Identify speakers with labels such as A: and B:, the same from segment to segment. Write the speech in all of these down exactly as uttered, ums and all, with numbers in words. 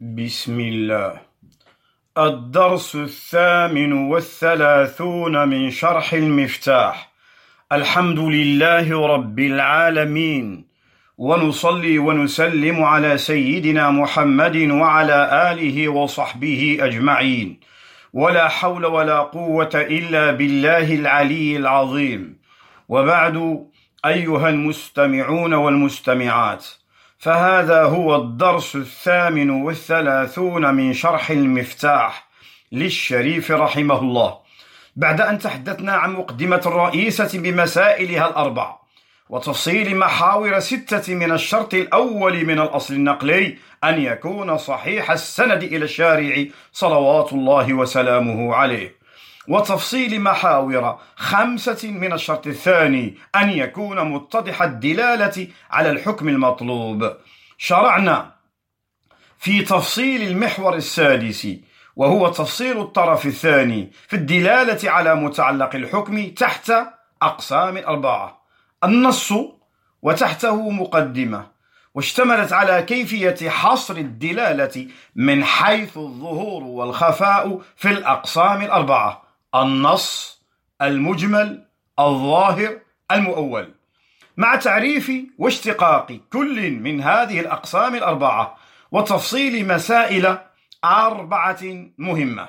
A: بسم الله. الدرس الثامن والثلاثون من شرح المفتاح. الحمد لله رب العالمين، ونصلي ونسلم على سيدنا محمد وعلى آله وصحبه أجمعين، ولا حول ولا قوة إلا بالله العلي العظيم. وبعد، أيها المستمعون والمستمعات، فهذا هو الدرس الثامن والثلاثون من شرح المفتاح للشريف رحمه الله، بعد أن تحدثنا عن مقدمة الرئيسة بمسائلها الأربع وتفصيل محاور ستة من الشرط الأول من الأصل النقلي أن يكون صحيح السند إلى الشارع صلوات الله وسلامه عليه، وتفصيل محاور خمسة من الشرط الثاني أن يكون متضح الدلالة على الحكم المطلوب. شرعنا في تفصيل المحور السادس، وهو تفصيل الطرف الثاني في الدلالة على متعلق الحكم تحت أقسام أربعة: النص، وتحته مقدمة، واشتملت على كيفية حصر الدلالة من حيث الظهور والخفاء في الأقسام الأربعة: النص، المجمل، الظاهر، المؤول، مع تعريف واشتقاق كل من هذه الأقسام الأربعة وتفصيل مسائل أربعة مهمة.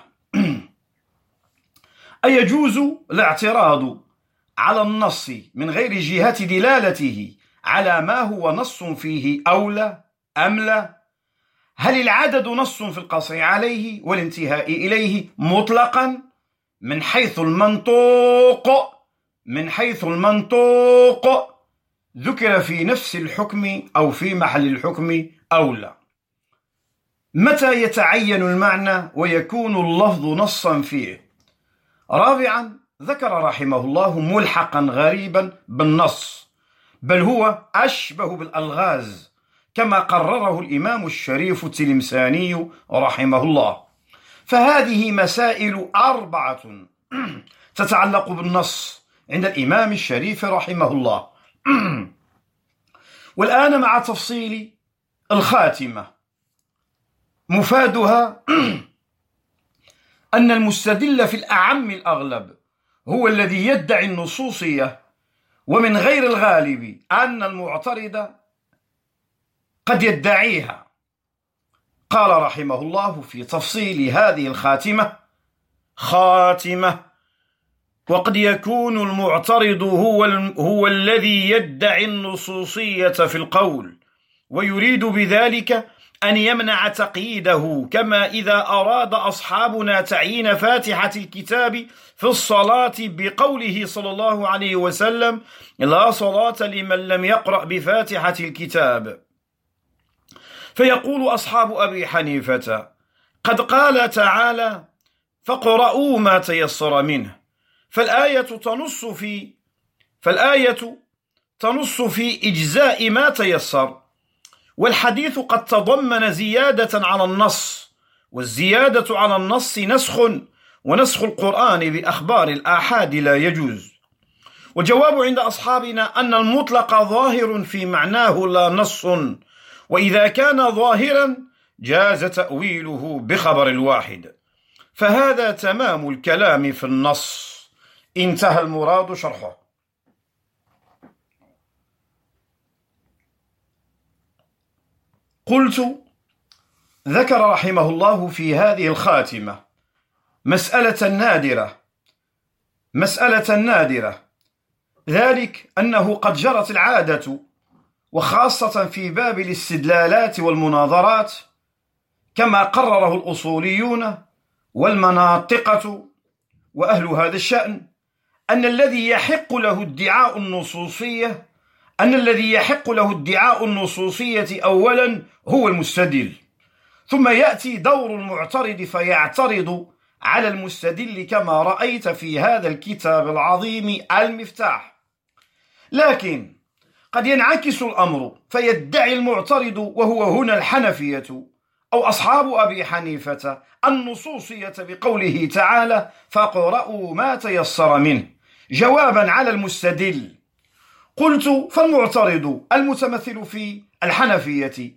A: أيجوز الاعتراض على النص من غير جهة دلالته على ما هو نص فيه أو لا أم لا؟ هل العدد نص في القصر عليه والانتهاء إليه مطلقا من حيث المنطوق من حيث المنطوق ذكر في نفس الحكم أو في محل الحكم أو لا؟ متى يتعين المعنى ويكون اللفظ نصا فيه؟ رابعا، ذكر رحمه الله ملحقا غريبا بالنص، بل هو أشبه بالألغاز كما قرره الإمام الشريف التلمساني رحمه الله. فهذه مسائل أربعة تتعلق بالنص عند الإمام الشريف رحمه الله. والآن مع تفصيل الخاتمة. مفادها أن المستدل في الأعم الأغلب هو الذي يدعي النصوصية، ومن غير الغالب أن المعترض قد يدعيها. قال رحمه الله في تفصيل هذه الخاتمة: خاتمة: وقد يكون المعترض هو, هو الذي يدعي النصوصية في القول، ويريد بذلك أن يمنع تقييده، كما إذا أراد أصحابنا تعيين فاتحة الكتاب في الصلاة بقوله صلى الله عليه وسلم: لا صلاة لمن لم يقرأ بفاتحة الكتاب. فيقول أصحاب أبي حنيفة: قد قال تعالى: فاقرؤوا ما تيسر منه، فالآية تنص في فالآية تنص في إجزاء ما تيسر، والحديث قد تضمن زيادة على النص، والزيادة على النص نسخ، ونسخ القرآن بأخبار الآحاد لا يجوز. والجواب عند أصحابنا أن المطلق ظاهر في معناه لا نص، وإذا كان ظاهرا جاز تأويله بخبر الواحد، فهذا تمام الكلام في النص. انتهى المراد شرحه. قلت: ذكر رحمه الله في هذه الخاتمة مسألة نادرة مسألة نادرة ذلك أنه قد جرت العادة، وخاصة في باب الاستدلالات والمناظرات، كما قرره الأصوليون والمناطقة وأهل هذا الشأن، أن الذي يحق له ادعاء النصوصية أن الذي يحق له ادعاء النصوصية أولا هو المستدل، ثم يأتي دور المعترض فيعترض على المستدل، كما رأيت في هذا الكتاب العظيم المفتاح. لكن قد ينعكس الأمر فيدعي المعترض، وهو هنا الحنفية أو أصحاب أبي حنيفة، النصوصية بقوله تعالى: فاقرؤوا ما تيسر منه، جوابا على المستدل. قلت: فالمعترض المتمثل في الحنفية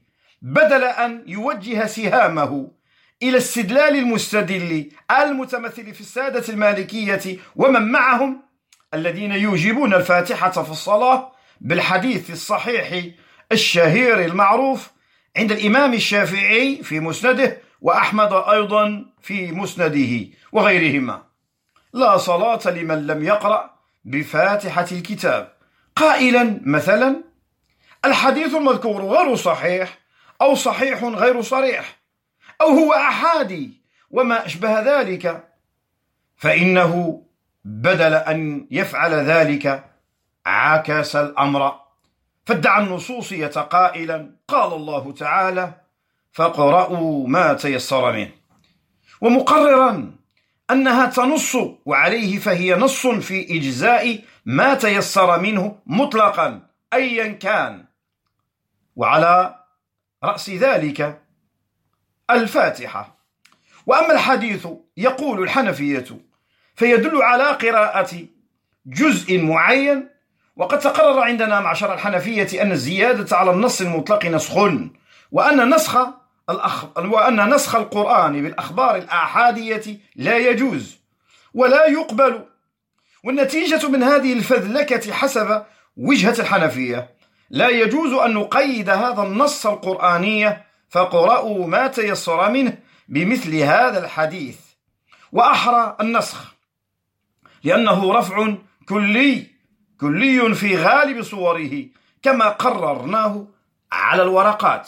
A: بدل أن يوجه سهامه إلى استدلال المستدل المتمثل في السادة المالكية ومن معهم الذين يوجبون الفاتحة في الصلاة بالحديث الصحيح الشهير المعروف عند الإمام الشافعي في مسنده وأحمد أيضا في مسنده وغيرهما: لا صلاة لمن لم يقرأ بفاتحة الكتاب، قائلا مثلا: الحديث المذكور غير صحيح، أو صحيح غير صريح، أو هو أحادي وما أشبه ذلك، فإنه بدل أن يفعل ذلك عكس الأمر، فادعى النصوصية قائلا: قال الله تعالى: فاقرؤوا ما تيسر منه، ومقررا أنها تنص وعليه فهي نص في إجزاء ما تيسر منه مطلقا أيا كان، وعلى رأس ذلك الفاتحة. وأما الحديث يقول الحنفية فيدل على قراءة جزء معين، وقد تقرر عندنا معشر الحنفية أن الزيادة على النص المطلق نسخ، وأن نسخ الأخ... وأن نسخ القرآن بالأخبار الآحادية لا يجوز ولا يقبل. والنتيجة من هذه الفذلكة حسب وجهة الحنفية: لا يجوز أن نقيد هذا النص القرآني فاقرؤوا ما تيسر منه بمثل هذا الحديث، وأحرى النسخ لأنه رفع كلي كلي في غالب صوره كما قررناه على الورقات.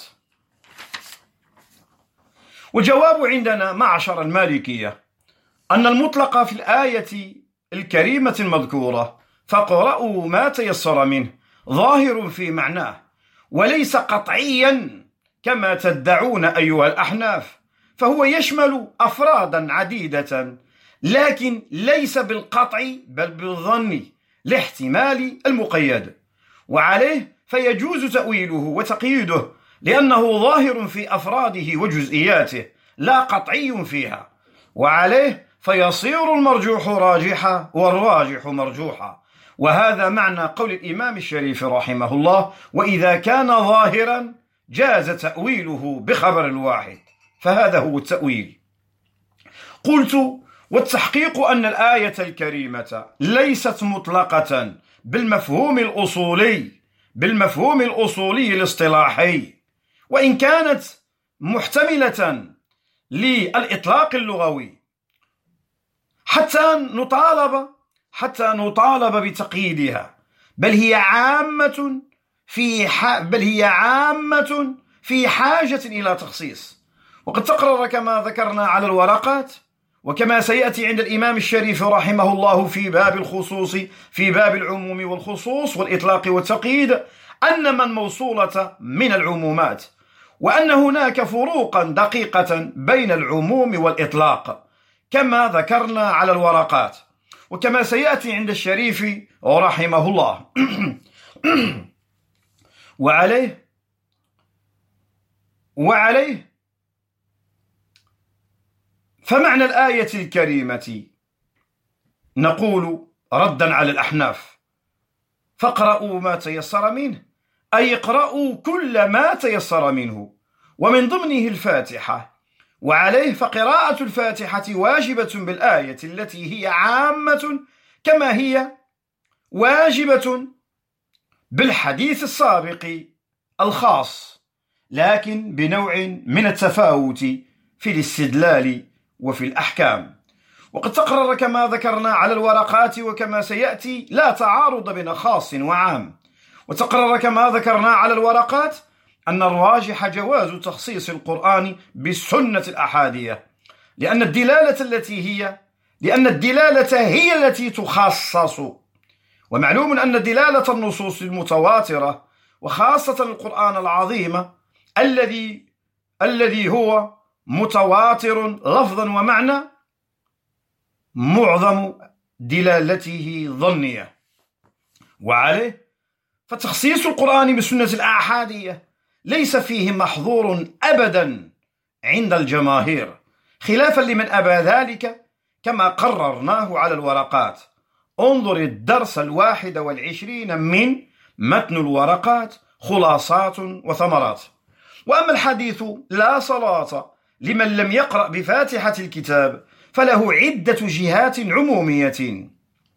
A: والجواب عندنا معشر المالكية أن المطلق في الآية الكريمة المذكورة فاقرؤوا ما تيسر منه ظاهر في معناه، وليس قطعيا كما تدعون أيها الأحناف، فهو يشمل أفرادا عديدة، لكن ليس بالقطع بل بالظن لاحتمال المقيد، وعليه فيجوز تأويله وتقييده لأنه ظاهر في أفراده وجزئياته لا قطعي فيها، وعليه فيصير المرجوح راجحا والراجح مرجوحا. وهذا معنى قول الإمام الشريف رحمه الله: وإذا كان ظاهرا جاز تأويله بخبر الواحد، فهذا هو التأويل. قلت: والتحقيق أن الآية الكريمة ليست مطلقة بالمفهوم الأصولي بالمفهوم الأصولي الاصطلاحي، وإن كانت محتملة للإطلاق اللغوي حتى نطالب حتى نطالب بتقييدها، بل هي عامة في ح... بل هي عامة في حاجة إلى تخصيص. وقد تقرر كما ذكرنا على الورقات، وكما سيأتي عند الإمام الشريف رحمه الله في باب الخصوص في باب العموم والخصوص والإطلاق والتقييد، أن من موصولة من العمومات، وأن هناك فروقا دقيقة بين العموم والإطلاق كما ذكرنا على الورقات، وكما سيأتي عند الشريف رحمه الله. وعليه وعليه فمعنى الآية الكريمة نقول ردا على الأحناف: فاقرؤوا ما تيسر منه، أي اقرأوا كل ما تيسر منه، ومن ضمنه الفاتحة. وعليه فقراءة الفاتحة واجبة بالآية التي هي عامة كما هي واجبة بالحديث السابق الخاص، لكن بنوع من التفاوت في الاستدلال وفي الأحكام. وقد تقرر كما ذكرنا على الورقات وكما سيأتي لا تعارض بين خاص وعام. وتقرر كما ذكرنا على الورقات أن الراجح جواز تخصيص القرآن بالسنة الأحادية، لأن الدلالة التي هي لأن الدلالة هي التي تخصص. ومعلوم أن دلالة النصوص المتواترة وخاصة القرآن العظيم الذي الذي هو متواتر لفظا ومعنى معظم دلالته ظنية. وعليه فتخصيص القرآن بالسنة الآحادية ليس فيه محظور أبدا عند الجماهير، خلافا لمن أبى ذلك كما قررناه على الورقات. انظر الدرس الواحد والعشرين من متن الورقات، خلاصات وثمرات. وأما الحديث لا صلاة لمن لم يقرأ بفاتحة الكتاب فله عدة جهات عمومية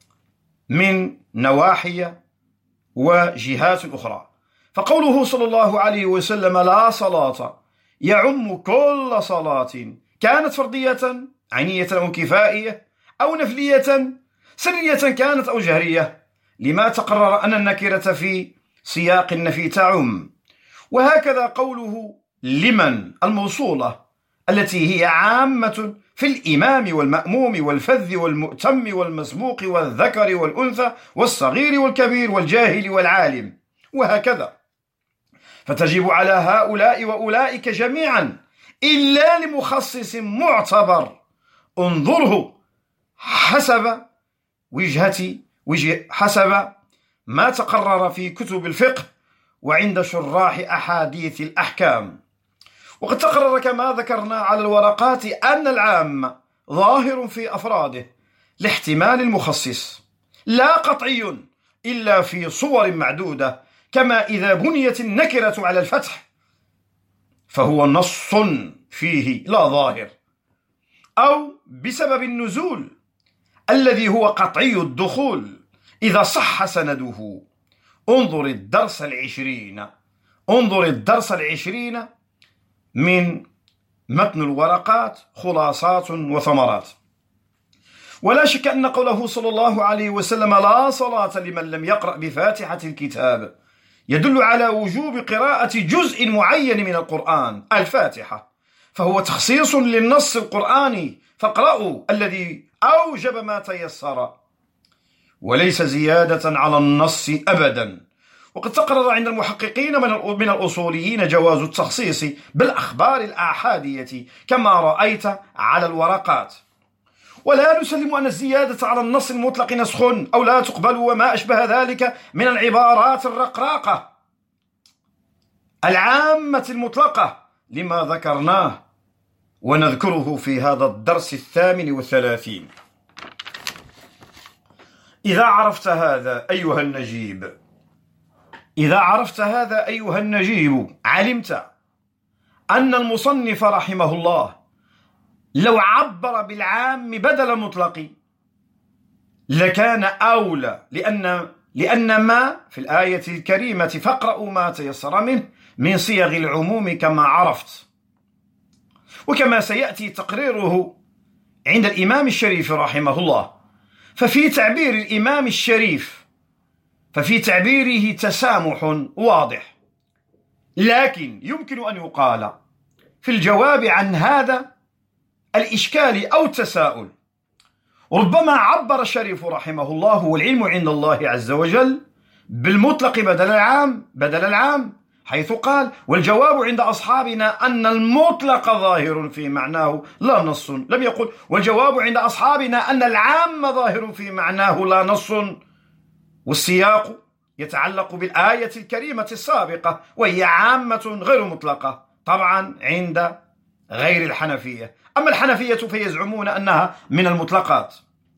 A: من نواحي وجهات أخرى. فقوله صلى الله عليه وسلم لا صلاة يعم كل صلاة كانت فرضية عينية أو كفائية أو نفلية سرية كانت أو جهرية، لما تقرر أن النكرة في سياق النفي تعم. وهكذا قوله لمن الموصولة التي هي عامة في الإمام والمأموم والفذ والمؤتم والمسبوق والذكر والأنثى والصغير والكبير والجاهل والعالم، وهكذا. فتجب على هؤلاء وأولئك جميعا إلا لمخصص معتبر انظره حسب وجهة وجه حسب ما تقرر في كتب الفقه وعند شراح أحاديث الأحكام. وقد تقرر كما ذكرنا على الورقات أن العام ظاهر في أفراده لاحتمال المخصص لا قطعي إلا في صور معدودة، كما إذا بنيت النكرة على الفتح فهو نص فيه لا ظاهر، أو بسبب النزول الذي هو قطعي الدخول إذا صح سنده. انظر الدرس العشرين انظر الدرس العشرين من متن الورقات خلاصات وثمرات. ولا شك أن قوله صلى الله عليه وسلم لا صلاة لمن لم يقرأ بفاتحة الكتاب يدل على وجوب قراءة جزء معين من القرآن الفاتحة، فهو تخصيص للنص القرآني فاقرأوا الذي أوجب ما تيسر، وليس زيادة على النص أبدا. وقد تقرر عند المحققين من الأصوليين جواز التخصيص بالأخبار الآحادية كما رأيت على الورقات. ولا نسلم أن الزيادة على النص المطلق نسخ أو لا تقبل وما أشبه ذلك من العبارات الرقراقة العامة المطلقة لما ذكرناه ونذكره في هذا الدرس الثامن والثلاثين. إذا عرفت هذا أيها النجيب إذا عرفت هذا أيها النجيب علمت أن المصنف رحمه الله لو عبر بالعام بدل المطلق لكان أولى، لأن لأن ما في الآية الكريمة فاقرأوا ما تيسر منه من صيغ العموم كما عرفت، وكما سيأتي تقريره عند الإمام الشريف رحمه الله. ففي تعبير الإمام الشريف ففي تعبيره تسامح واضح، لكن يمكن أن يقال في الجواب عن هذا الإشكال أو التساؤل ربما عبر الشريف رحمه الله والعلم عند الله عز وجل بالمطلق بدل العام بدل العام حيث قال والجواب عند أصحابنا أن المطلق ظاهر في معناه لا نص، لم يقل والجواب عند أصحابنا أن العام ظاهر في معناه لا نص. والسياق يتعلق بالآية الكريمة السابقة وهي عامة غير مطلقة طبعا عند غير الحنفية. أما الحنفية فيزعمون أنها من المطلقات.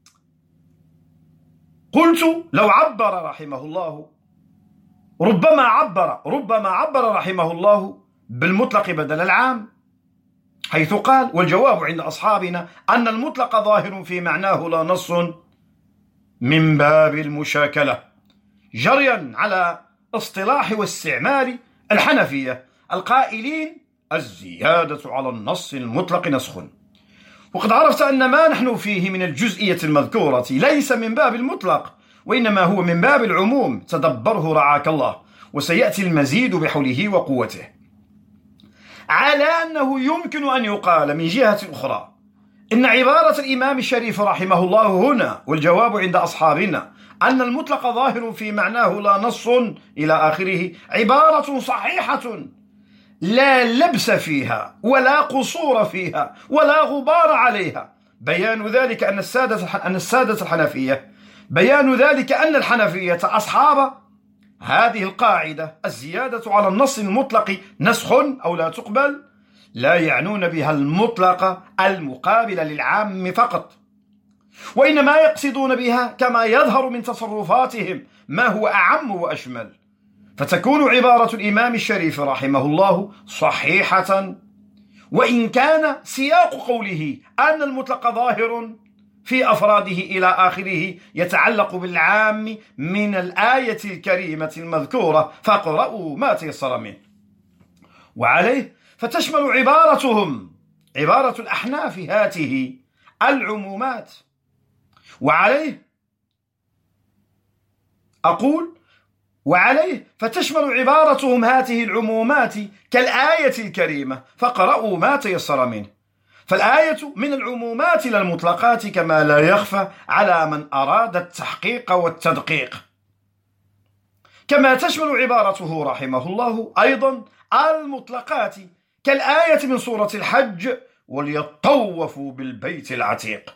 A: قلت لو عبر رحمه الله ربما عبر ربما عبر رحمه الله بالمطلق بدل العام حيث قال والجواب عند أصحابنا أن المطلق ظاهر في معناه لا نص من باب المشاكلة جريا على اصطلاح واستعمال الحنفية القائلين الزيادة على النص المطلق نسخ. وقد عرفت أن ما نحن فيه من الجزئية المذكورة ليس من باب المطلق وإنما هو من باب العموم، تدبره رعاك الله، وسيأتي المزيد بحوله وقوته. على أنه يمكن أن يقال من جهة أخرى إن عبارة الإمام الشريف رحمه الله هنا والجواب عند أصحابنا أن المطلق ظاهر في معناه لا نص إلى آخره عبارة صحيحة لا لبس فيها ولا قصور فيها ولا غبار عليها. بيان ذلك أن السادة أن السادة الحنفية بيان ذلك أن الحنفية أصحاب هذه القاعدة الزيادة على النص المطلق نسخ أو لا تقبل لا يعنون بها المطلق المقابل للعام فقط، وإنما يقصدون بها كما يظهر من تصرفاتهم ما هو أعم وأشمل. فتكون عبارة الإمام الشريف رحمه الله صحيحة، وإن كان سياق قوله أن المطلق ظاهر في أفراده إلى آخره يتعلق بالعام من الآية الكريمة المذكورة فاقرؤوا ما تيسر منه. وعليه فتشمل عبارتهم عبارة الأحناف هاته العمومات. وعليه أقول وعليه فتشمل عبارتهم هاته العمومات كالآية الكريمة فاقرؤوا ما تيسر منه. فالآية من العمومات لا المطلقات، كما لا يخفى على من أراد التحقيق والتدقيق. كما تشمل عبارته رحمه الله أيضا المطلقات كالآية من سورة الحج وليطوفوا بالبيت العتيق.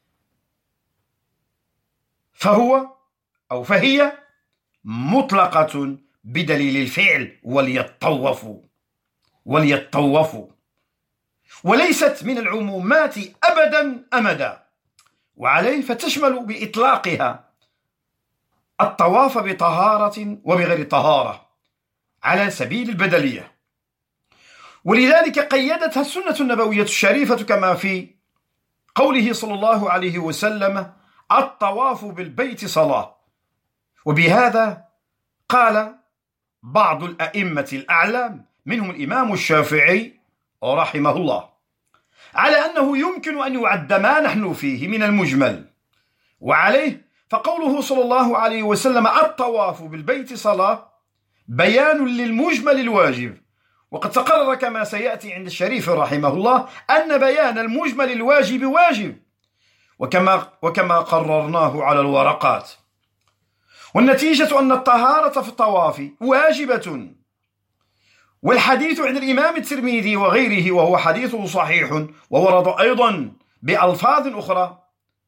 A: فهو أو فهي مطلقة بدليل الفعل وليطوفوا وليطوفوا، وليست من العمومات أبدا أمدا. وعليه فتشمل بإطلاقها الطواف بطهارة وبغير طهارة على سبيل البدلية، ولذلك قيدتها السنة النبوية الشريفة كما في قوله صلى الله عليه وسلم الطواف بالبيت صلاة. وبهذا قال بعض الأئمة الأعلام منهم الإمام الشافعي رحمه الله على أنه يمكن أن يعد ما نحن فيه من المجمل. وعليه فقوله صلى الله عليه وسلم الطواف بالبيت صلاة بيان للمجمل الواجب، وقد تقرر كما سيأتي عند الشريف رحمه الله أن بيان المجمل الواجب واجب، وكما, وكما قررناه على الورقات. والنتيجة أن الطهارة في الطواف واجبة. والحديث عند الإمام الترمذي وغيره وهو حديث صحيح وورد أيضا بألفاظ أخرى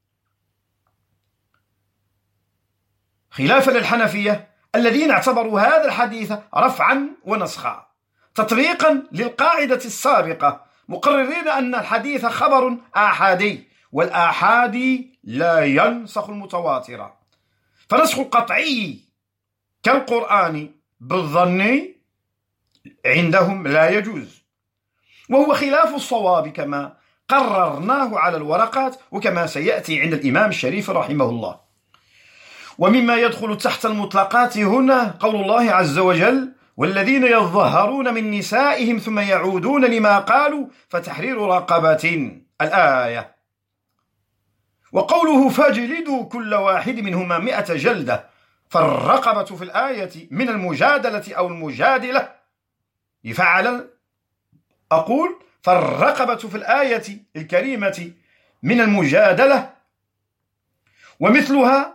A: خلافا للحنفية الذين اعتبروا هذا الحديث رفعا ونسخا تطبيقا للقاعدة السابقة، مقررين أن الحديث خبر آحادي، والآحادي لا ينسخ المتواتر، فنسخ القطعي كالقرآن بالظن عندهم لا يجوز، وهو خلاف الصواب كما قررناه على الورقات وكما سيأتي عند الإمام الشريف رحمه الله. ومما يدخل تحت المطلقات هنا قول الله عز وجل والذين يظهرون من نسائهم ثم يعودون لما قالوا فتحرير رقبة الآية. وقوله فاجلدوا كل واحد منهما مئة جلدة، فالرقبة في الآية من المجادلة أو المجادلة يفعل أقول فالرقبة في الآية الكريمة من المجادلة، ومثلها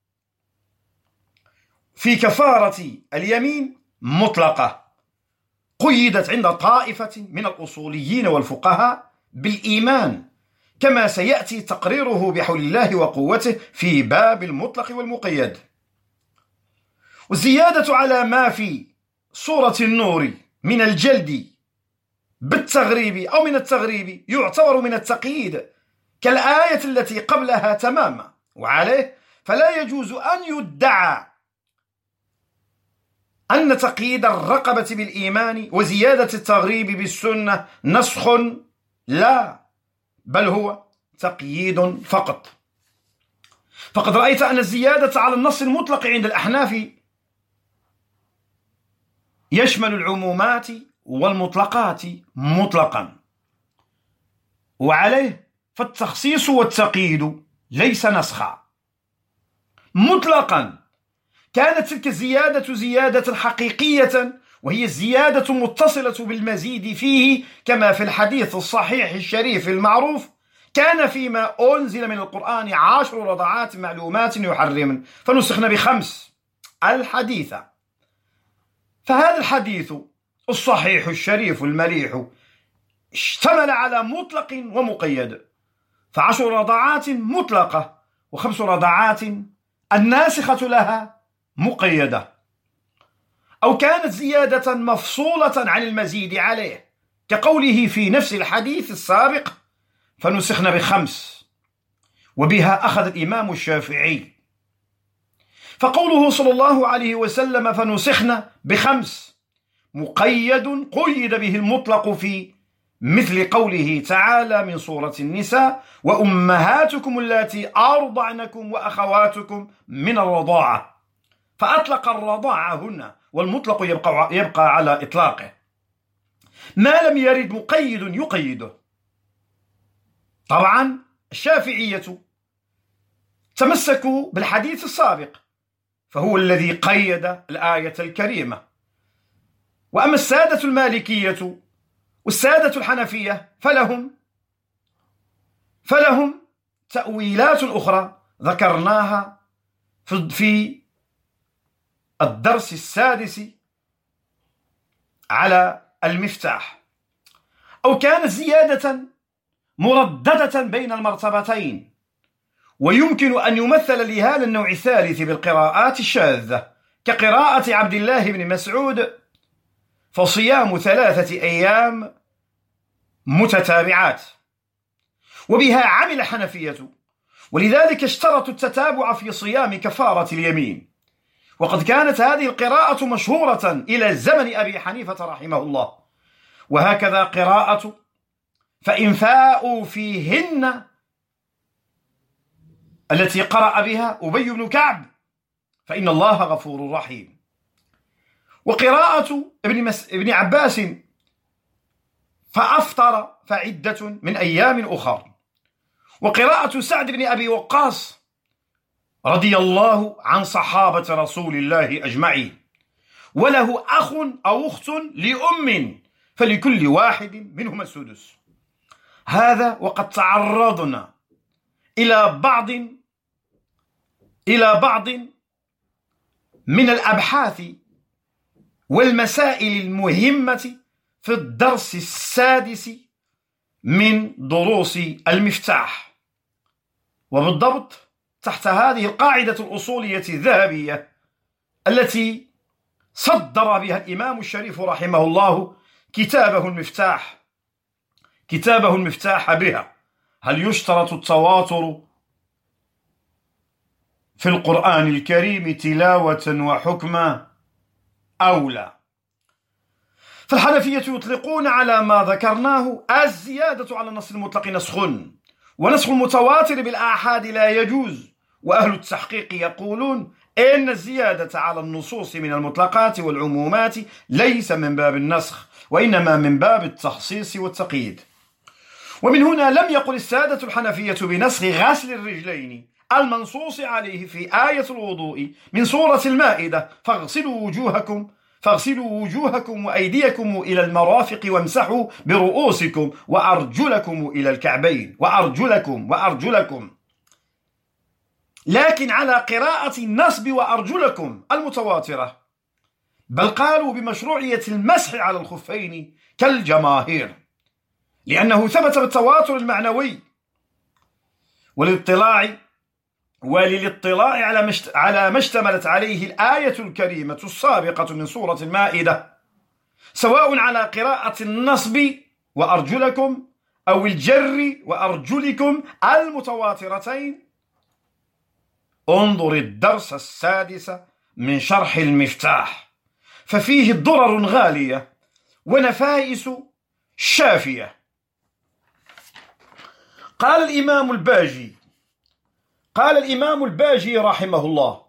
A: في كفارة اليمين مطلقة قيدت عند طائفة من الأصوليين والفقهاء بالإيمان، كما سيأتي تقريره بحول الله وقوته في باب المطلق والمقيد. والزيادة على ما في سورة النور من الجلد بالتغريب أو من التغريب يعتبر من التقييد كالآية التي قبلها تماما. وعليه فلا يجوز أن يدعى أن تقييد الرقبة بالإيمان وزيادة التغريب بالسنة نسخ، لا، بل هو تقييد فقط. فقد رأيت أن الزيادة على النص المطلق عند الأحناف يشمل العمومات والمطلقات مطلقا، وعليه فالتخصيص والتقييد ليس نسخا مطلقا. كانت تلك الزيادة زيادة حقيقية، وهي الزيادة متصلة بالمزيد فيه، كما في الحديث الصحيح الشريف المعروف كان فيما أنزل من القرآن عشر رضعات معلومات يحرمن فنسخنا بخمس الحديث. فهذا الحديث الصحيح الشريف المليح اشتمل على مطلق ومقيد، فعشر رضعات مطلقة وخمس رضعات الناسخة لها مقيدة، أو كانت زيادة مفصولة عن المزيد عليه كقوله في نفس الحديث السابق فنسخنا بخمس، وبها أخذ الإمام الشافعي. فقوله صلى الله عليه وسلم فنسخنا بخمس مقيد قيد به المطلق في مثل قوله تعالى من سورة النساء وأمهاتكم اللاتي أرضعنكم وأخواتكم من الرضاعة، فأطلق الرضاعة هنا والمطلق يبقى, يبقى على إطلاقه ما لم يرد مقيد يقيده. طبعا الشافعية تمسكوا بالحديث السابق فهو الذي قيد الآية الكريمة، وأما السادة المالكية والسادة الحنفية فلهم فلهم تأويلات أخرى ذكرناها في الدرس السادس على المفتاح، أو كانت زيادة مرددة بين المرتبتين، ويمكن أن يمثل لهذا النوع الثالث بالقراءات الشاذة كقراءة عبد الله بن مسعود فصيام ثلاثة أيام متتابعات، وبها عمل حنفية، ولذلك اشترطوا التتابع في صيام كفارة اليمين، وقد كانت هذه القراءة مشهورة إلى زمن أبي حنيفة رحمه الله. وهكذا قراءة فإن فاءوا فيهن التي قرأ بها أبي بن كعب فإن الله غفور رحيم، وقراءة ابن, مس... ابن عباس فأفطر فعدة من أيام أخر، وقراءة سعد بن أبي وقاص رضي الله عن صحابة رسول الله أجمعين، وله أخ أو أخت لأم فلكل واحد منهما السدس. هذا وقد تعرضنا إلى بعض إلى بعض من الأبحاث والمسائل المهمة في الدرس السادس من دروس المفتاح، وبالضبط تحت هذه القاعدة الأصولية الذهبية التي صدر بها الإمام الشريف رحمه الله كتابه المفتاح كتابه المفتاح بها: هل يشترط التواتر في القرآن الكريم تلاوة وحكما أو لا؟ فالحنفية يطلقون على ما ذكرناه الزيادة على النص المطلق نسخ، ونسخ المتواتر بالآحاد لا يجوز، وأهل التحقيق يقولون إن الزيادة على النصوص من المطلقات والعمومات ليس من باب النسخ، وإنما من باب التخصيص والتقييد. ومن هنا لم يقل السادة الحنفية بنسخ غسل الرجلين المنصوص عليه في آية الوضوء من سورة المائدة: فاغسلوا وجوهكم فاغسلوا وجوهكم وأيديكم إلى المرافق وامسحوا برؤوسكم وأرجلكم إلى الكعبين وأرجلكم وأرجلكم لكن على قراءة النصب وأرجلكم المتواترة، بل قالوا بمشروعية المسح على الخفين كالجماهير، لأنه ثبت بالتواتر المعنوي والاطلاع وللاطلاع على على ما اشتملت عليه الآية الكريمة السابقة من سورة المائدة، سواء على قراءة النصب وأرجلكم أو الجر وأرجلكم المتواترتين. انظر الدرس السادس من شرح المفتاح، ففيه ضرر غالية ونفائس شافية. قال الإمام الباجي قال الإمام الباجي رحمه الله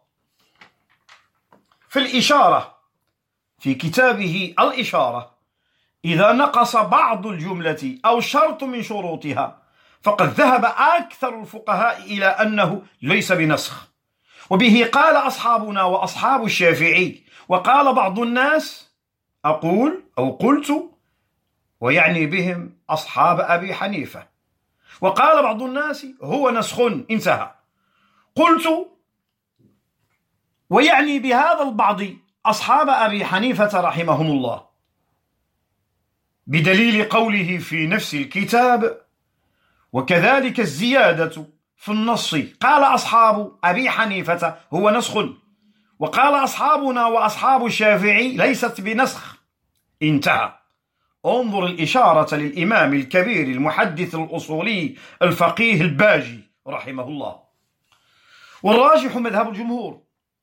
A: في الإشارة في كتابه الإشارة: إذا نقص بعض الجملة أو شرط من شروطها فقد ذهب أكثر الفقهاء إلى أنه ليس بنسخ، وبه قال أصحابنا وأصحاب الشافعي، وقال بعض الناس أقول أو قلت ويعني بهم أصحاب أبي حنيفة، وقال بعض الناس هو نسخ انتهى. قلت ويعني بهذا البعض أصحاب أبي حنيفة رحمهم الله، بدليل قوله في نفس الكتاب: وكذلك الزيادة في النص قال أصحاب أبي حنيفة هو نسخ، وقال أصحابنا وأصحاب الشافعي ليست بنسخ انتهى. انظر الإشارة للإمام الكبير المحدث الأصولي الفقيه الباجي رحمه الله. والراجح مذهب الجمهور،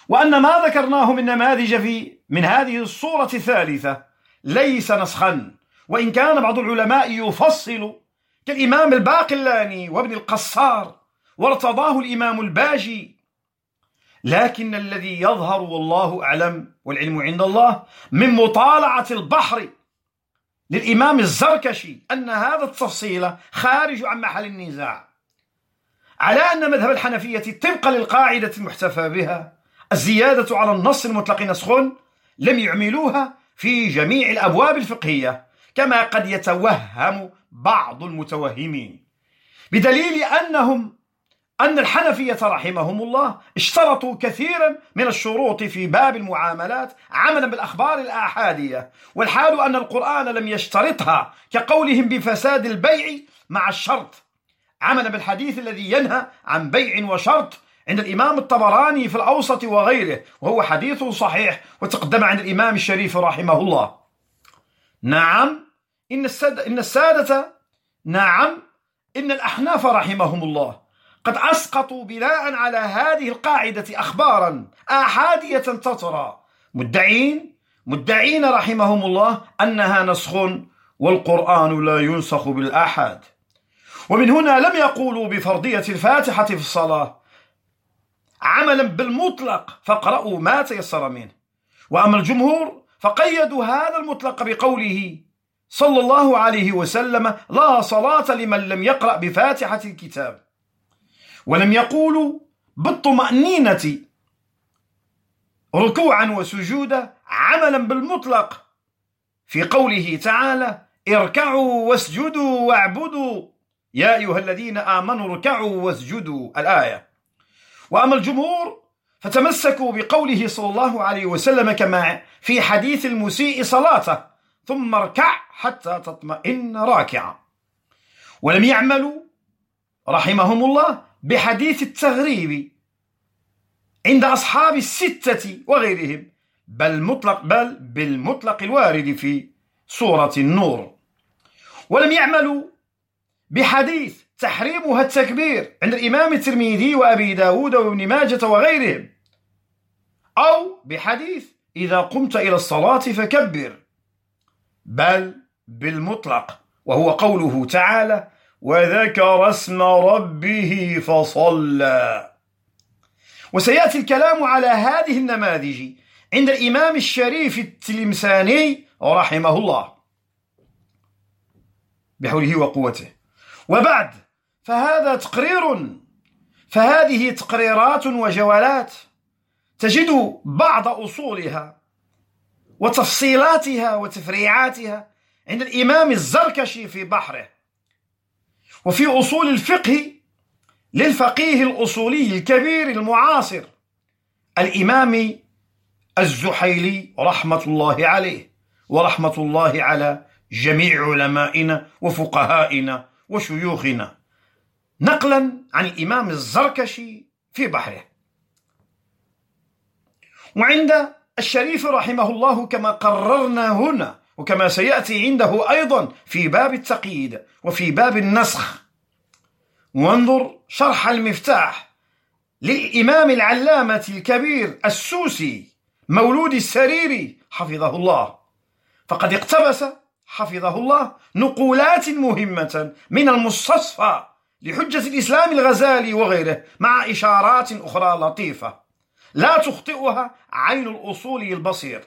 A: وأن ما ذكرناه من نماذج في من هذه الصورة الثالثة ليس نسخا، وإن كان بعض العلماء يفصل كالإمام الباقلاني وابن القصار وارتضاه الإمام الباجي، لكن الذي يظهر والله أعلم والعلم عند الله من مطالعة البحر للإمام الزركشي أن هذا التفصيل خارج عن محل النزاع، على أن مذهب الحنفية طبقا للقاعدة المحتفى بها الزيادة على النص المطلق نسخ لم يعملوها في جميع الأبواب الفقهية كما قد يتوهم بعض المتوهمين، بدليل أنهم أن الحنفية رحمهم الله اشترطوا كثيرا من الشروط في باب المعاملات عملا بالأخبار الآحادية، والحال أن القرآن لم يشترطها كقولهم بفساد البيع مع الشرط عملا بالحديث الذي ينهى عن بيع وشرط عند الإمام الطبراني في الأوسط وغيره، وهو حديث صحيح وتقدم عند الإمام الشريف رحمه الله. نعم إن السادة, إن السادة نعم إن الأحناف رحمهم الله قد أسقطوا بناء على هذه القاعدة أخبارا آحادية تترى مدعين مدعين رحمهم الله أنها نسخ والقرآن لا ينسخ بالآحاد. ومن هنا لم يقولوا بفرضية الفاتحة في الصلاة عملا بالمطلق فاقرأوا ما تيسر منه، وأما الجمهور فقيدوا هذا المطلق بقوله صلى الله عليه وسلم لا صلاة لمن لم يقرأ بفاتحة الكتاب، ولم يقولوا بالطمأنينة ركوعا وسجودا عملا بالمطلق في قوله تعالى اركعوا واسجدوا واعبدوا يا أيها الذين آمنوا اركعوا واسجدوا الآية. وأما الجمهور فتمسكوا بقوله صلى الله عليه وسلم كما في حديث المسيء صلاته ثم اركع حتى تطمئن راكعا، ولم يعملوا رحمهم الله بحديث التغريب عند أصحاب الستة وغيرهم بل مطلق بل بالمطلق الوارد في سورة النور، ولم يعملوا بحديث تحريمها التكبير عند الإمام الترمذي وأبي داود وابن ماجة وغيرهم، أو بحديث إذا قمت إلى الصلاة فكبر، بل بالمطلق وهو قوله تعالى وذكر اسم ربه فصلى. وسيأتي الكلام على هذه النماذج عند الإمام الشريف التلمساني رحمه الله بحوله وقوته. وبعد فهذا تقرير فهذه تقريرات وجولات تجد بعض أصولها وتفصيلاتها وتفريعاتها عند الإمام الزركشي في بحره، وفي أصول الفقه للفقيه الأصولي الكبير المعاصر الإمام الزحيلي رحمة الله عليه ورحمة الله على جميع علمائنا وفقهائنا وشيوخنا، نقلا عن الإمام الزركشي في بحره. وعند الشريف رحمه الله كما قررنا هنا وكما سيأتي عنده أيضا في باب التقييد وفي باب النسخ. وانظر شرح المفتاح للإمام العلامة الكبير السوسي مولود السريري حفظه الله، فقد اقتبس حفظه الله نقولات مهمة من المستصفى لحجة الإسلام الغزالي وغيره مع إشارات أخرى لطيفة لا تخطئها عين الأصولي البصير.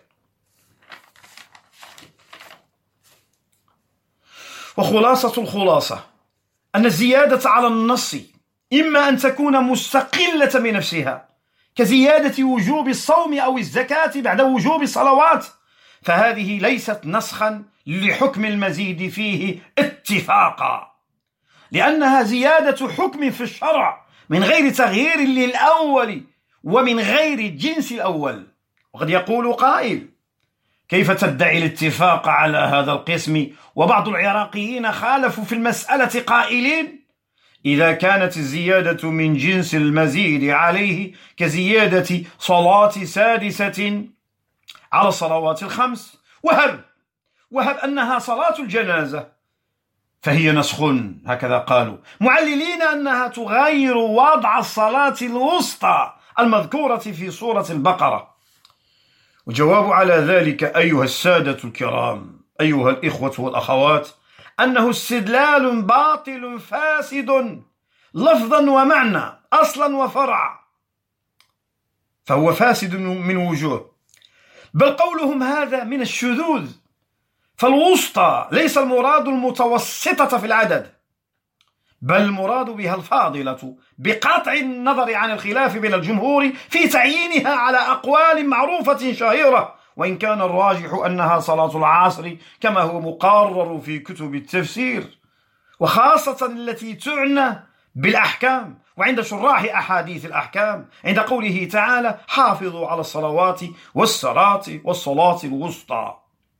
A: وخلاصة الخلاصة أن الزيادة على النص إما أن تكون مستقلة بنفسها كزيادة وجوب الصوم أو الزكاة بعد وجوب الصلوات، فهذه ليست نسخا لحكم المزيد فيه اتفاقا، لأنها زيادة حكم في الشرع من غير تغيير للأول ومن غير جنس الأول. وقد يقول قائل كيف تدعي الاتفاق على هذا القسم وبعض العراقيين خالفوا في المسألة قائلين إذا كانت الزيادة من جنس المزيد عليه كزيادة صلاة سادسة على الصلوات الخمس وهب وهب أنها صلاة الجنازة فهي نسخ، هكذا قالوا، معللين أنها تغير وضع الصلاة الوسطى المذكورة في سورة البقرة؟ وجواب على ذلك أيها السادة الكرام، أيها الإخوة والأخوات، أنه استدلال باطل فاسد لفظا ومعنى، أصلا وفرعا، فهو فاسد من وجوه، بل قولهم هذا من الشذوذ. فالوسطى ليس المراد المتوسطة في العدد، بل المراد بها الفاضلة، بقطع النظر عن الخلاف بين الجمهور في تعيينها على أقوال معروفة شهيرة، وإن كان الراجح أنها صلاة العصر كما هو مقرر في كتب التفسير، وخاصة التي تعنى بالأحكام وعند شراح أحاديث الأحكام، عند قوله تعالى: حافظوا على الصلوات والصلاة والصلاة الوسطى،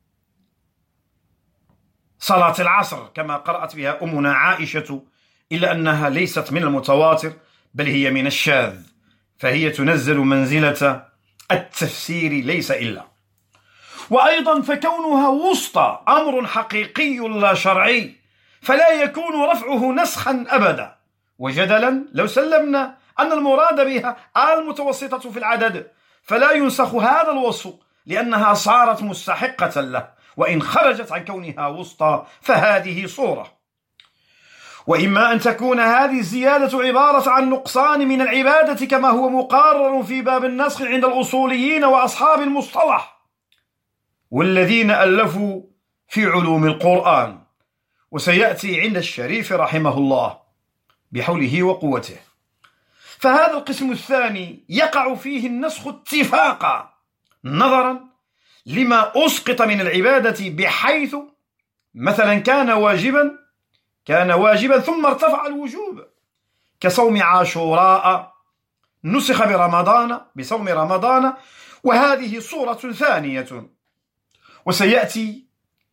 A: صلاة العصر كما قرأت بها أمنا عائشة، إلا أنها ليست من المتواتر بل هي من الشاذ، فهي تنزل منزلة التفسير ليس إلا. وأيضا فكونها وسطى أمر حقيقي لا شرعي، فلا يكون رفعه نسخا أبدا، وجدلا لو سلمنا أن المراد بها المتوسطة في العدد فلا ينسخ هذا الوصف، لأنها صارت مستحقة له، وإن خرجت عن كونها وسطى فهذه صورة. وإما أن تكون هذه الزيادة عبارة عن نقصان من العبادة كما هو مقرر في باب النسخ عند الأصوليين وأصحاب المصطلح والذين ألفوا في علوم القرآن، وسيأتي عند الشريف رحمه الله بحوله وقوته. فهذا القسم الثاني يقع فيه النسخ اتفاقا نظرا لما أسقط من العبادة، بحيث مثلا كان واجبا كان واجبا ثم ارتفع الوجوب، كصوم عاشوراء نسخ برمضان بصوم رمضان، وهذه صورة ثانية، وسيأتي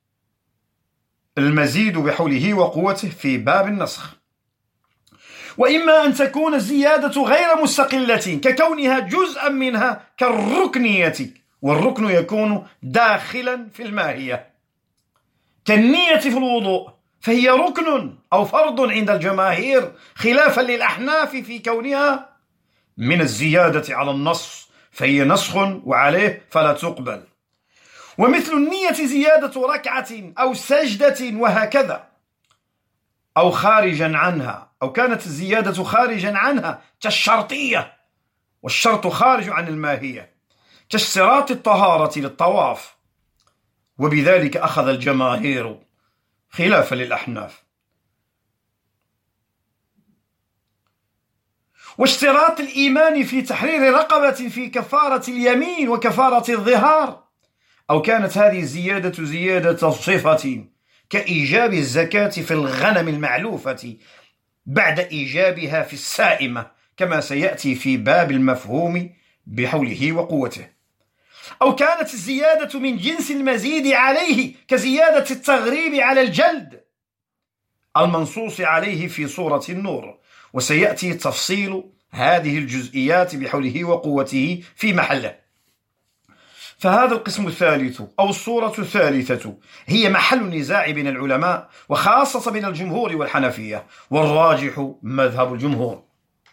A: المزيد بحوله وقوته في باب النسخ. وإما أن تكون الزيادة غير مستقلة ككونها جزءا منها كالركنية، والركن يكون داخلا في الماهية، كالنية في الوضوء، فهي ركن أو فرض عند الجماهير، خلافا للأحناف في كونها من الزيادة على النص، فهي نسخ وعليه فلا تقبل. ومثل النية زيادة ركعة أو سجدة وهكذا، أو خارجا عنها، أو كانت الزيادة خارجا عنها كالشرطية، والشرط خارج عن الماهية، كاشتراط الطهارة للطواف، وبذلك أخذ الجماهير خلافا للأحناف. واشتراط الإيمان في تحرير رقبة في كفارة اليمين وكفارة الظهار، أو كانت هذه الزيادة زيادة صفة كإيجاب الزكاة في الغنم المعلوفة بعد إيجابها في السائمة، كما سيأتي في باب المفهوم بحوله وقوته. أو كانت الزيادة من جنس المزيد عليه كزيادة التغريب على الجلد المنصوص عليه في سورة النور، وسيأتي تفصيل هذه الجزئيات بحوله وقوته في محله. فهذا القسم الثالث أو الصورة الثالثة هي محل النزاع بين العلماء، وخاصة بين الجمهور والحنفية، والراجح مذهب الجمهور.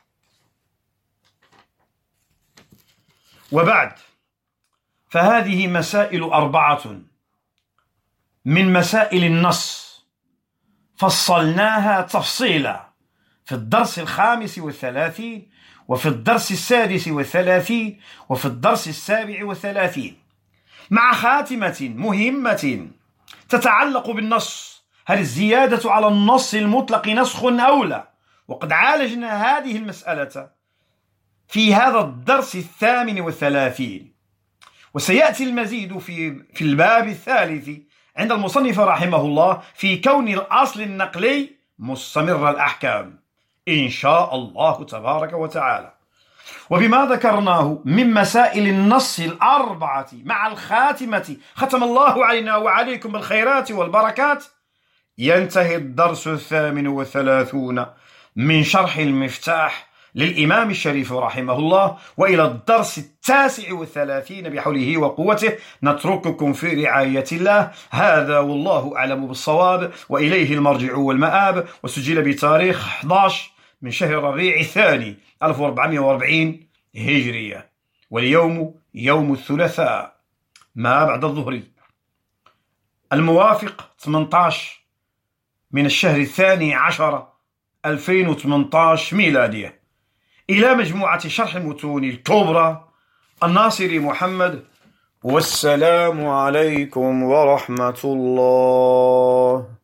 A: وبعد، فهذه مسائل أربعة من مسائل النص فصلناها تفصيلا في الدرس الخامس والثلاثين، وفي الدرس السادس والثلاثين، وفي الدرس السابع والثلاثين، مع خاتمة مهمة تتعلق بالنص: هل الزيادة على النص المطلق نسخ أو لا؟ وقد عالجنا هذه المسألة في هذا الدرس الثامن والثلاثين، وسيأتي المزيد في في الباب الثالث عند المصنف رحمه الله في كون الأصل النقلي مستمر الأحكام إن شاء الله تبارك وتعالى. وبما ذكرناه من مسائل النص الأربعة مع الخاتمة، ختم الله علينا وعليكم بالخيرات والبركات، ينتهي الدرس الثامن والثلاثون من شرح المفتاح للإمام الشريف رحمه الله، وإلى الدرس التاسع والثلاثين بحوله وقوته نترككم في رعاية الله. هذا والله أعلم بالصواب، وإليه المرجع والمآب. وسجل بتاريخ أحد عشر من شهر ربيع الثاني ألف وأربعمائة وأربعين هجرية، واليوم يوم الثلاثاء ما بعد الظهر، الموافق ثمانية عشر من الشهر الثاني عشر ألفين وثمانية عشر ميلادية. إلى مجموعة شرح المتون الكبرى، الناصري محمد، والسلام عليكم ورحمة الله.